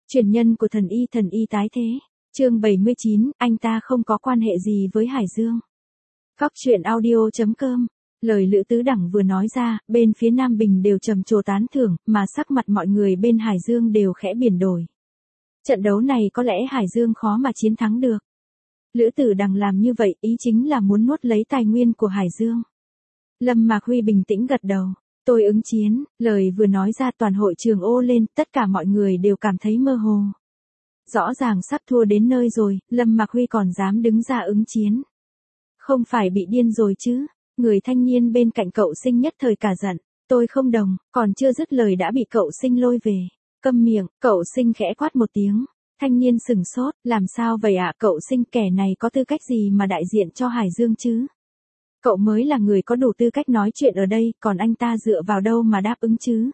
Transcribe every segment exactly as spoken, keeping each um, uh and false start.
Truyền nhân của thần y thần y tái thế. Chương bảy mươi chín, anh ta không có quan hệ gì với Hải Dương. Góc truyện audio chấm com. Lời Lữ Tứ Đẳng vừa nói ra, bên phía Nam Bình đều trầm trồ tán thưởng, mà sắc mặt mọi người bên Hải Dương đều khẽ biển đổi. Trận đấu này có lẽ Hải Dương khó mà chiến thắng được. Lữ Tử Đằng làm như vậy, ý chính là muốn nuốt lấy tài nguyên của Hải Dương. Lâm Mạc Huy bình tĩnh gật đầu. Tôi ứng chiến, lời vừa nói ra toàn hội trường ô lên, tất cả mọi người đều cảm thấy mơ hồ. Rõ ràng sắp thua đến nơi rồi, Lâm Mạc Huy còn dám đứng ra ứng chiến. Không phải bị điên rồi chứ? Người thanh niên bên cạnh cậu Sinh nhất thời cả giận. Tôi không đồng, còn chưa dứt lời đã bị cậu Sinh lôi về. Câm miệng, cậu Sinh khẽ quát một tiếng. Thanh niên sừng sốt, làm sao vậy ạ? Cậu Sinh, kẻ này có tư cách gì mà đại diện cho Hải Dương chứ? Cậu mới là người có đủ tư cách nói chuyện ở đây, còn anh ta dựa vào đâu mà đáp ứng chứ?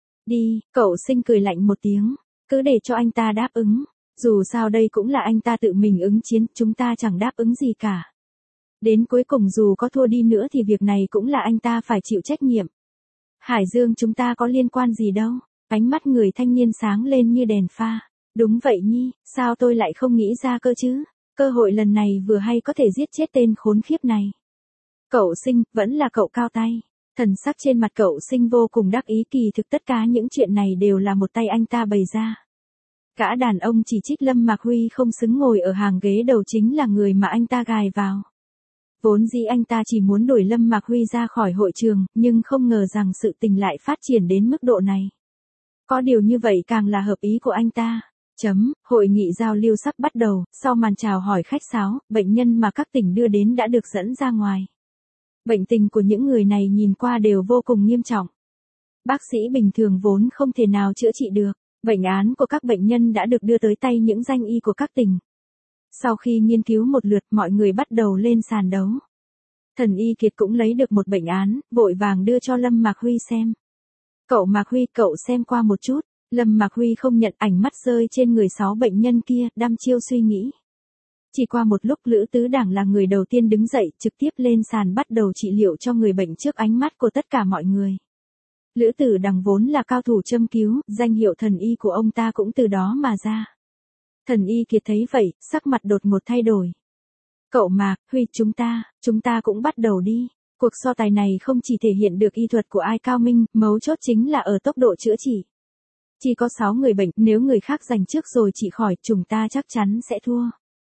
Đi, cậu Sinh cười lạnh một tiếng, cứ để cho anh ta đáp ứng. Dù sao đây cũng là anh ta tự mình ứng chiến, chúng ta chẳng đáp ứng gì cả. Đến cuối cùng dù có thua đi nữa thì việc này cũng là anh ta phải chịu trách nhiệm. Hải Dương chúng ta có liên quan gì đâu. Ánh mắt người thanh niên sáng lên như đèn pha. Đúng vậy nhi, sao tôi lại không nghĩ ra cơ chứ? Cơ hội lần này vừa hay có thể giết chết tên khốn khiếp này. Cậu Sinh, vẫn là cậu cao tay. Thần sắc trên mặt cậu Sinh vô cùng đắc ý, kỳ thực tất cả những chuyện này đều là một tay anh ta bày ra. Cả đàn ông chỉ trích Lâm Mạc Huy không xứng ngồi ở hàng ghế đầu chính là người mà anh ta gài vào. Vốn dĩ anh ta chỉ muốn đuổi Lâm Mạc Huy ra khỏi hội trường, nhưng không ngờ rằng sự tình lại phát triển đến mức độ này. Có điều như vậy càng là hợp ý của anh ta. Chấm, hội nghị giao lưu sắp bắt đầu, sau màn chào hỏi khách sáo, bệnh nhân mà các tỉnh đưa đến đã được dẫn ra ngoài. Bệnh tình của những người này nhìn qua đều vô cùng nghiêm trọng. Bác sĩ bình thường vốn không thể nào chữa trị được. Bệnh án của các bệnh nhân đã được đưa tới tay những danh y của các tỉnh. Sau khi nghiên cứu một lượt, mọi người bắt đầu lên sàn đấu. Thần Y Kiệt cũng lấy được một bệnh án, vội vàng đưa cho Lâm Mạc Huy xem. Cậu Mạc Huy, cậu xem qua một chút. Lâm Mạc Huy không nhận, ánh mắt rơi trên người sáu bệnh nhân kia, đăm chiêu suy nghĩ. Chỉ qua một lúc Lữ Tứ Đẳng là người đầu tiên đứng dậy, trực tiếp lên sàn bắt đầu trị liệu cho người bệnh trước ánh mắt của tất cả mọi người. Lữ Tử Đằng vốn là cao thủ châm cứu, danh hiệu thần y của ông ta cũng từ đó mà ra. Thần Y Kiệt thấy vậy, sắc mặt đột ngột thay đổi. Cậu Mạc Huy, chúng ta, chúng ta cũng bắt đầu đi. Cuộc so tài này không chỉ thể hiện được y thuật của ai cao minh, mấu chốt chính là ở tốc độ chữa trị. Chỉ có sáu người bệnh, nếu người khác giành trước rồi trị khỏi, chúng ta chắc chắn sẽ thua.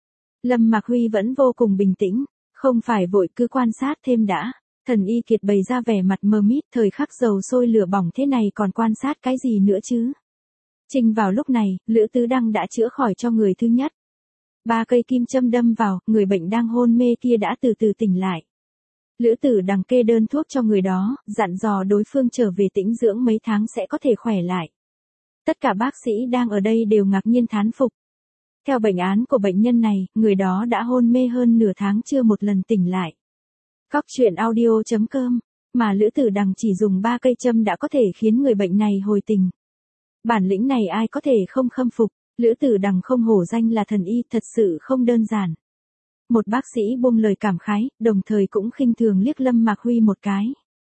Lâm Mạc Huy vẫn vô cùng bình tĩnh, không phải vội, cứ quan sát thêm đã. Thần Y Kiệt bày ra vẻ mặt mờ mịt, thời khắc dầu sôi lửa bỏng thế này còn quan sát cái gì nữa chứ? Trinh vào lúc này, Lữ Tứ Đăng đã chữa khỏi cho người thứ nhất. Ba cây kim châm đâm vào, người bệnh đang hôn mê kia đã từ từ tỉnh lại. Lữ Tử Đằng kê đơn thuốc cho người đó, dặn dò đối phương trở về tĩnh dưỡng mấy tháng sẽ có thể khỏe lại. Tất cả bác sĩ đang ở đây đều ngạc nhiên thán phục. Theo bệnh án của bệnh nhân này, người đó đã hôn mê hơn nửa tháng chưa một lần tỉnh lại. Góc truyện audio chấm com, mà Lữ Tử Đằng chỉ dùng ba cây châm đã có thể khiến người bệnh này hồi tỉnh. Bản lĩnh này ai có thể không khâm phục, Lữ Tử Đằng không hổ danh là thần y, thật sự không đơn giản. Một bác sĩ buông lời cảm khái, đồng thời cũng khinh thường liếc Lâm Mạc Huy một cái.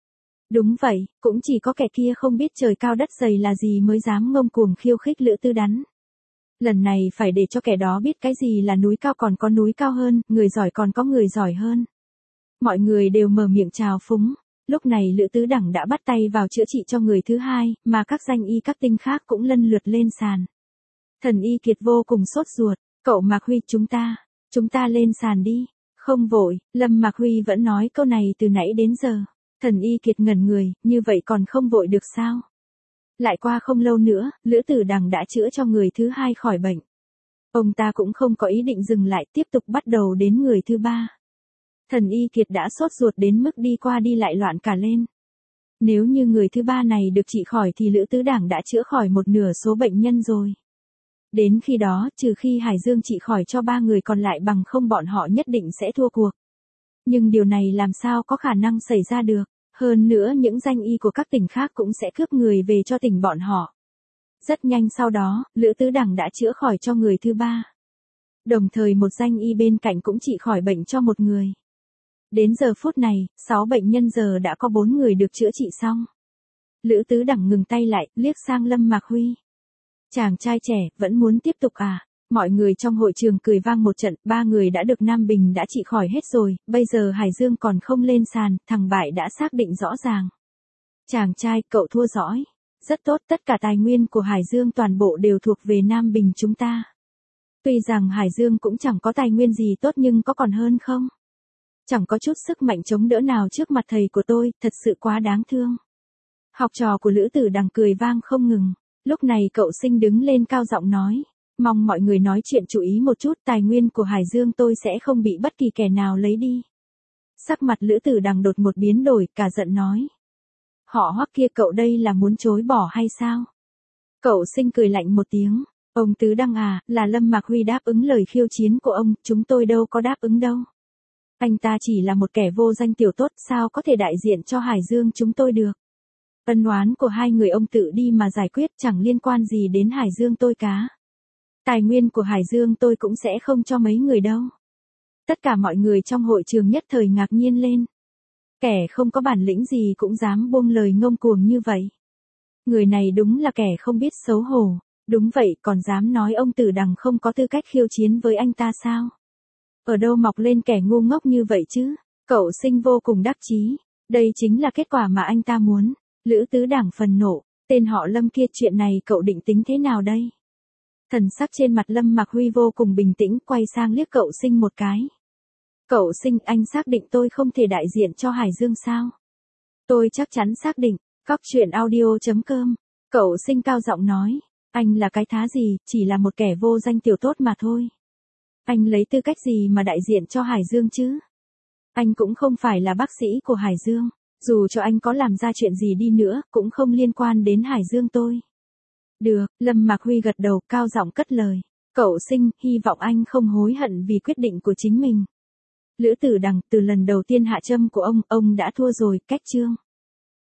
Đúng vậy, cũng chỉ có kẻ kia không biết trời cao đất dày là gì mới dám ngông cuồng khiêu khích Lữ Tư Đắn. Lần này phải để cho kẻ đó biết cái gì là núi cao còn có núi cao hơn, người giỏi còn có người giỏi hơn. Mọi người đều mở miệng chào phúng. Lúc này Lữ Tứ Đẳng đã bắt tay vào chữa trị cho người thứ hai, mà các danh y các tinh khác cũng lân lượt lên sàn. Thần Y Kiệt vô cùng sốt ruột, cậu Mạc Huy, chúng ta, chúng ta lên sàn đi. Không vội, Lâm Mạc Huy vẫn nói câu này từ nãy đến giờ. Thần Y Kiệt ngẩn người, như vậy còn không vội được sao? Lại qua không lâu nữa, Lữ Tử Đằng đã chữa cho người thứ hai khỏi bệnh. Ông ta cũng không có ý định dừng lại, tiếp tục bắt đầu đến người thứ ba. Thần Y Kiệt đã sốt ruột đến mức đi qua đi lại loạn cả lên. Nếu như người thứ ba này được trị khỏi thì Lữ Tứ Đảng đã chữa khỏi một nửa số bệnh nhân rồi. Đến khi đó, trừ khi Hải Dương trị khỏi cho ba người còn lại, bằng không bọn họ nhất định sẽ thua cuộc. Nhưng điều này làm sao có khả năng xảy ra được, hơn nữa những danh y của các tỉnh khác cũng sẽ cướp người về cho tỉnh bọn họ. Rất nhanh sau đó, Lữ Tứ Đằng đã chữa khỏi cho người thứ ba. Đồng thời một danh y bên cạnh cũng trị khỏi bệnh cho một người. Đến giờ phút này, sáu bệnh nhân giờ đã có bốn người được chữa trị xong. Lữ Tứ Đằng ngừng tay lại, liếc sang Lâm Mạc Huy. Chàng trai trẻ, vẫn muốn tiếp tục à? Mọi người trong hội trường cười vang một trận, ba người đã được Nam Bình đã trị khỏi hết rồi, bây giờ Hải Dương còn không lên sàn, thằng bại đã xác định rõ ràng. Chàng trai, cậu thua giỏi. Rất tốt, tất cả tài nguyên của Hải Dương toàn bộ đều thuộc về Nam Bình chúng ta. Tuy rằng Hải Dương cũng chẳng có tài nguyên gì tốt nhưng có còn hơn không? Chẳng có chút sức mạnh chống đỡ nào trước mặt thầy của tôi, thật sự quá đáng thương. Học trò của Lữ Tử Đằng cười vang không ngừng. Lúc này cậu Sinh đứng lên cao giọng nói. Mong mọi người nói chuyện chú ý một chút, tài nguyên của Hải Dương tôi sẽ không bị bất kỳ kẻ nào lấy đi. Sắc mặt Lữ Tử Đằng đột một biến đổi, cả giận nói. Họ Hoắc kia, cậu đây là muốn chối bỏ hay sao? Cậu Sinh cười lạnh một tiếng. Ông Tứ Đăng à, là Lâm Mạc Huy đáp ứng lời khiêu chiến của ông, chúng tôi đâu có đáp ứng đâu. Anh ta chỉ là một kẻ vô danh tiểu tốt, sao có thể đại diện cho Hải Dương chúng tôi được. Ân oán của hai người ông tự đi mà giải quyết, chẳng liên quan gì đến Hải Dương tôi cá. Tài nguyên của Hải Dương tôi cũng sẽ không cho mấy người đâu. Tất cả mọi người trong hội trường nhất thời ngạc nhiên lên. Kẻ không có bản lĩnh gì cũng dám buông lời ngông cuồng như vậy. Người này đúng là kẻ không biết xấu hổ. Đúng vậy, còn dám nói ông Tử Đằng không có tư cách khiêu chiến với anh ta sao? Ở đâu mọc lên kẻ ngu ngốc như vậy chứ? Cậu Sinh vô cùng đắc chí. Đây chính là kết quả mà anh ta muốn. Lữ Tứ Đảng phần nộ. Tên họ Lâm kia, chuyện này cậu định tính thế nào đây? Thần sắc trên mặt Lâm Mạc Huy vô cùng bình tĩnh, quay sang liếc cậu Sinh một cái. Cậu Sinh, anh xác định tôi không thể đại diện cho Hải Dương sao? Tôi chắc chắn xác định. Cóc truyện audio chấm com. Cậu Sinh cao giọng nói. Anh là cái thá gì, chỉ là một kẻ vô danh tiểu tốt mà thôi. Anh lấy tư cách gì mà đại diện cho Hải Dương chứ? Anh cũng không phải là bác sĩ của Hải Dương. Dù cho anh có làm ra chuyện gì đi nữa, cũng không liên quan đến Hải Dương tôi. Được, Lâm Mạc Huy gật đầu, cao giọng cất lời. Cậu Sinh, hy vọng anh không hối hận vì quyết định của chính mình. Lữ Tử Đằng, từ lần đầu tiên hạ châm của ông, ông đã thua rồi, cách chương.